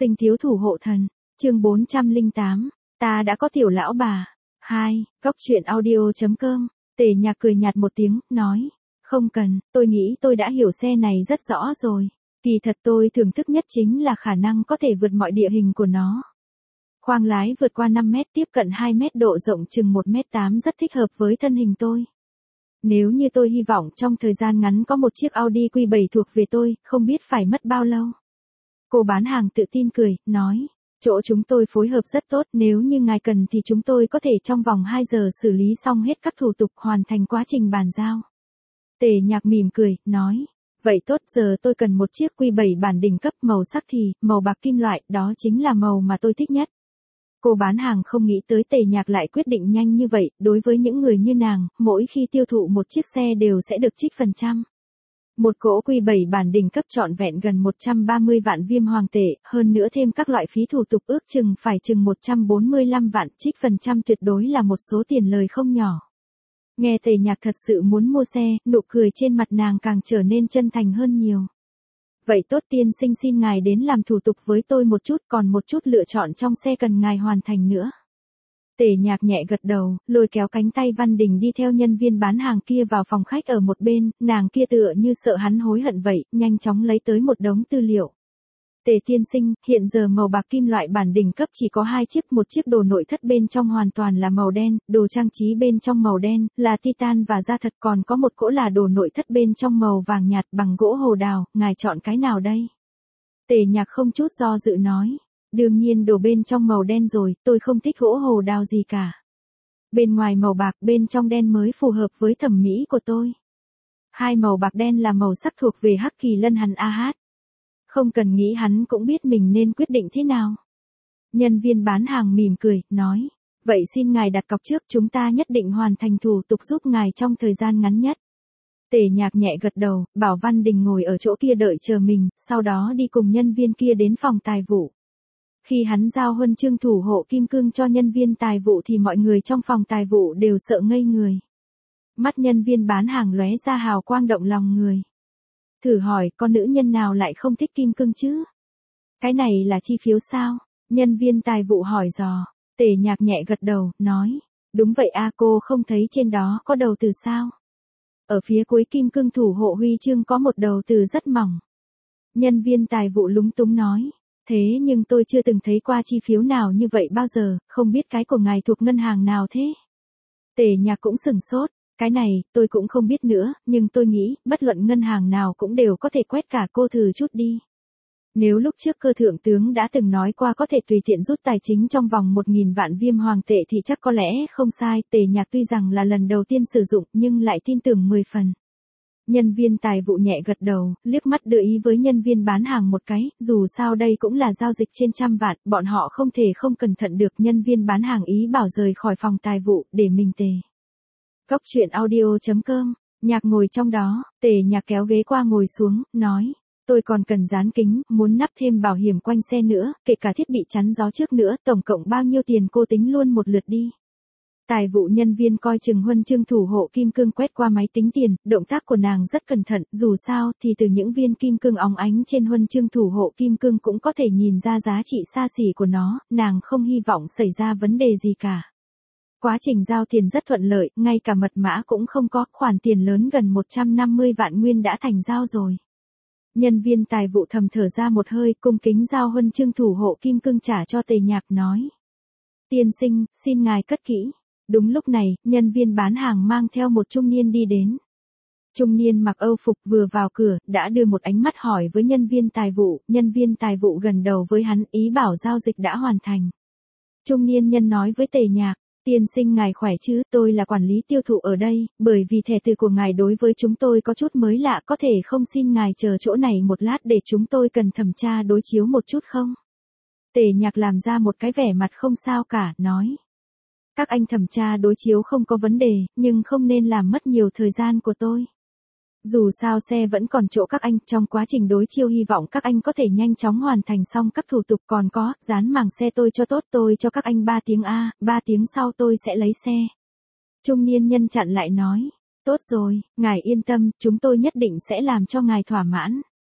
Sinh thiếu thủ hộ thần, chương 408, ta đã có tiểu lão bà. 2, góc truyện audio.com, Tề Nhạc cười nhạt một tiếng, nói, không cần, tôi nghĩ tôi đã hiểu xe này rất rõ rồi. Kỳ thật tôi thưởng thức nhất chính là khả năng có thể vượt mọi địa hình của nó. Khoang lái vượt qua 5 mét tiếp cận 2 mét độ rộng chừng 1m8 rất thích hợp với thân hình tôi. Nếu như tôi hy vọng trong thời gian ngắn có một chiếc Audi Q7 thuộc về tôi, không biết phải mất bao lâu. Cô bán hàng tự tin cười, nói, chỗ chúng tôi phối hợp rất tốt, nếu như ngài cần thì chúng tôi có thể trong vòng 2 giờ xử lý xong hết các thủ tục hoàn thành quá trình bàn giao. Tề Nhạc mỉm cười, nói, vậy tốt, giờ tôi cần một chiếc Q7 bản đỉnh cấp, màu sắc thì màu bạc kim loại, đó chính là màu mà tôi thích nhất. Cô bán hàng không nghĩ tới Tề Nhạc lại quyết định nhanh như vậy, đối với những người như nàng, mỗi khi tiêu thụ một chiếc xe đều sẽ được trích phần trăm. Một cỗ Q7 bản đỉnh cấp trọn vẹn gần 130 vạn viêm hoàng tệ, hơn nữa thêm các loại phí thủ tục ước chừng phải chừng 145 vạn, trích phần trăm tuyệt đối là một số tiền lời không nhỏ. Nghe Tề Nhạc thật sự muốn mua xe, nụ cười trên mặt nàng càng trở nên chân thành hơn nhiều. Vậy tốt, tiên sinh, xin ngài đến làm thủ tục với tôi một chút, còn một chút lựa chọn trong xe cần ngài hoàn thành nữa. Tề Nhạc nhẹ gật đầu, lôi kéo cánh tay Văn Đình đi theo nhân viên bán hàng kia vào phòng khách ở một bên, nàng kia tựa như sợ hắn hối hận vậy, nhanh chóng lấy tới một đống tư liệu. Tề tiên sinh, hiện giờ màu bạc kim loại bản đỉnh cấp chỉ có 2 chiếc, một chiếc đồ nội thất bên trong hoàn toàn là màu đen, đồ trang trí bên trong màu đen, là titan và da thật, còn có một cỗ là đồ nội thất bên trong màu vàng nhạt bằng gỗ hồ đào, ngài chọn cái nào đây? Tề Nhạc không chút do dự nói, đương nhiên đồ bên trong màu đen rồi, tôi không thích gỗ hồ đào gì cả. Bên ngoài màu bạc, bên trong đen mới phù hợp với thẩm mỹ của tôi. Hai màu bạc đen là màu sắc thuộc về Hắc Kỳ Lân Hàn AH. Không cần nghĩ hắn cũng biết mình nên quyết định thế nào. Nhân viên bán hàng mỉm cười, nói, vậy xin ngài đặt cọc trước, chúng ta nhất định hoàn thành thủ tục giúp ngài trong thời gian ngắn nhất. Tề Nhạc nhẹ gật đầu, bảo Văn Đình ngồi ở chỗ kia đợi chờ mình, sau đó đi cùng nhân viên kia đến phòng tài vụ. Khi hắn giao huân chương thủ hộ kim cương cho nhân viên tài vụ thì mọi người trong phòng tài vụ đều sợ ngây người. Mắt nhân viên bán hàng lóe ra hào quang động lòng người. Thử hỏi, con nữ nhân nào lại không thích kim cương chứ? Cái này là chi phiếu sao? Nhân viên tài vụ hỏi dò. Tề Nhạc nhẹ gật đầu, nói, đúng vậy a, cô không thấy trên đó có đầu từ sao? Ở phía cuối kim cương thủ hộ huy chương có một đầu từ rất mỏng. Nhân viên tài vụ lúng túng nói, thế nhưng tôi chưa từng thấy qua chi phiếu nào như vậy bao giờ, không biết cái của ngài thuộc ngân hàng nào thế? Tề Nhạc cũng sửng sốt. Cái này, tôi cũng không biết nữa, nhưng tôi nghĩ, bất luận ngân hàng nào cũng đều có thể quét cả, cô thử chút đi. Nếu lúc trước cơ thượng tướng đã từng nói qua có thể tùy tiện rút tài chính trong vòng 1.000 vạn viêm hoàng tệ thì chắc có lẽ không sai. Tề Nhạc tuy rằng là lần đầu tiên sử dụng nhưng lại tin tưởng 10 phần. Nhân viên tài vụ nhẹ gật đầu, liếc mắt đưa ý với nhân viên bán hàng một cái, dù sao đây cũng là giao dịch trên trăm vạn, bọn họ không thể không cẩn thận được. Nhân viên bán hàng ý bảo rời khỏi phòng tài vụ, để mình Tề. Góc truyện audio.com, Nhạc ngồi trong đó, Tề Nhạc kéo ghế qua ngồi xuống, nói, tôi còn cần dán kính, muốn nắp thêm bảo hiểm quanh xe nữa, kể cả thiết bị chắn gió trước nữa, tổng cộng bao nhiêu tiền cô tính luôn một lượt đi. Tài vụ nhân viên coi chừng huân chương thủ hộ kim cương quét qua máy tính tiền, động tác của nàng rất cẩn thận, dù sao thì từ những viên kim cương óng ánh trên huân chương thủ hộ kim cương cũng có thể nhìn ra giá trị xa xỉ của nó, nàng không hy vọng xảy ra vấn đề gì cả. Quá trình giao tiền rất thuận lợi, ngay cả mật mã cũng không có, khoản tiền lớn gần 150 vạn nguyên đã thành giao rồi. Nhân viên tài vụ thầm thở ra một hơi, cung kính giao huân chương thủ hộ kim cương trả cho Tề Nhạc, nói. Tiên sinh, xin ngài cất kỹ. Đúng lúc này, nhân viên bán hàng mang theo một trung niên đi đến. Trung niên mặc Âu phục vừa vào cửa, đã đưa một ánh mắt hỏi với nhân viên tài vụ gần đầu với hắn, ý bảo giao dịch đã hoàn thành. Trung niên nhân nói với Tề Nhạc, tiên sinh ngài khỏe chứ, tôi là quản lý tiêu thụ ở đây, bởi vì thẻ từ của ngài đối với chúng tôi có chút mới lạ, có thể không xin ngài chờ chỗ này một lát để chúng tôi cần thẩm tra đối chiếu một chút không? Tề Nhạc làm ra một cái vẻ mặt không sao cả, nói. Các anh thẩm tra đối chiếu không có vấn đề, nhưng không nên làm mất nhiều thời gian của tôi. Dù sao xe vẫn còn chỗ các anh, trong quá trình đối chiếu hy vọng các anh có thể nhanh chóng hoàn thành xong các thủ tục, còn có, dán màng xe tôi cho tốt, tôi cho các anh 3 tiếng 3 tiếng sau tôi sẽ lấy xe. Trung niên nhân chặn lại nói, tốt rồi, ngài yên tâm, chúng tôi nhất định sẽ làm cho ngài thỏa mãn.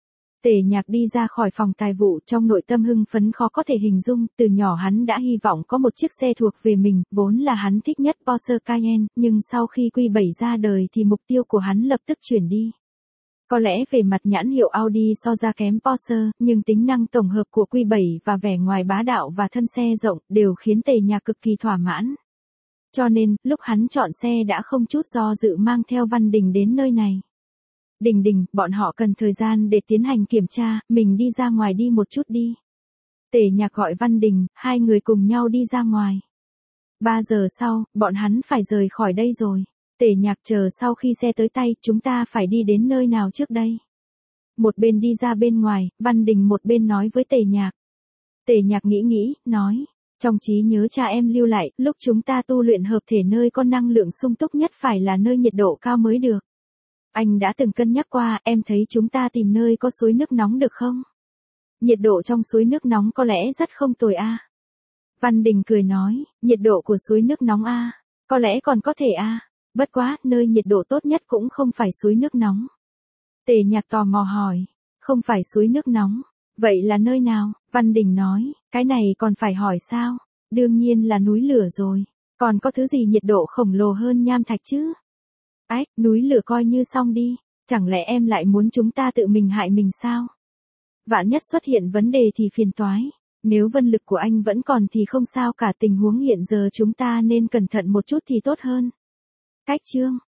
Tề Nhạc đi ra khỏi phòng tài vụ trong nội tâm hưng phấn khó có thể hình dung, từ nhỏ hắn đã hy vọng có một chiếc xe thuộc về mình, vốn là hắn thích nhất Porsche Cayenne, nhưng sau khi Q7 ra đời thì mục tiêu của hắn lập tức chuyển đi. Có lẽ về mặt nhãn hiệu Audi so ra kém Porsche, nhưng tính năng tổng hợp của Q7 và vẻ ngoài bá đạo và thân xe rộng đều khiến Tề Nhạc cực kỳ thỏa mãn. Cho nên, lúc hắn chọn xe đã không chút do dự mang theo Văn Đình đến nơi này. Đình Đình, bọn họ cần thời gian để tiến hành kiểm tra, mình đi ra ngoài đi một chút đi. Tề Nhạc gọi Văn Đình, hai người cùng nhau đi ra ngoài. 3 giờ sau, bọn hắn phải rời khỏi đây rồi. Tề Nhạc chờ sau khi xe tới tay, chúng ta phải đi đến nơi nào trước đây? Một bên đi ra bên ngoài, Văn Đình một bên nói với Tề Nhạc. Tề Nhạc nghĩ, nói. Trong trí nhớ cha em lưu lại, lúc chúng ta tu luyện hợp thể nơi có năng lượng sung túc nhất phải là nơi nhiệt độ cao mới được. Anh đã từng cân nhắc qua, em thấy chúng ta tìm nơi có suối nước nóng được không? Nhiệt độ trong suối nước nóng có lẽ rất không tồi a. Văn Đình cười nói, nhiệt độ của suối nước nóng a, có lẽ còn có thể a. Bất quá, nơi nhiệt độ tốt nhất cũng không phải suối nước nóng. Tề Nhạc tò mò hỏi, không phải suối nước nóng, vậy là nơi nào? Văn Đình nói, cái này còn phải hỏi sao? Đương nhiên là núi lửa rồi, còn có thứ gì nhiệt độ khổng lồ hơn nham thạch chứ? Ách, núi lửa coi như xong đi, chẳng lẽ em lại muốn chúng ta tự mình hại mình sao? Vạn nhất xuất hiện vấn đề thì phiền toái, nếu vân lực của anh vẫn còn thì không sao cả, tình huống hiện giờ chúng ta nên cẩn thận một chút thì tốt hơn. Cách chương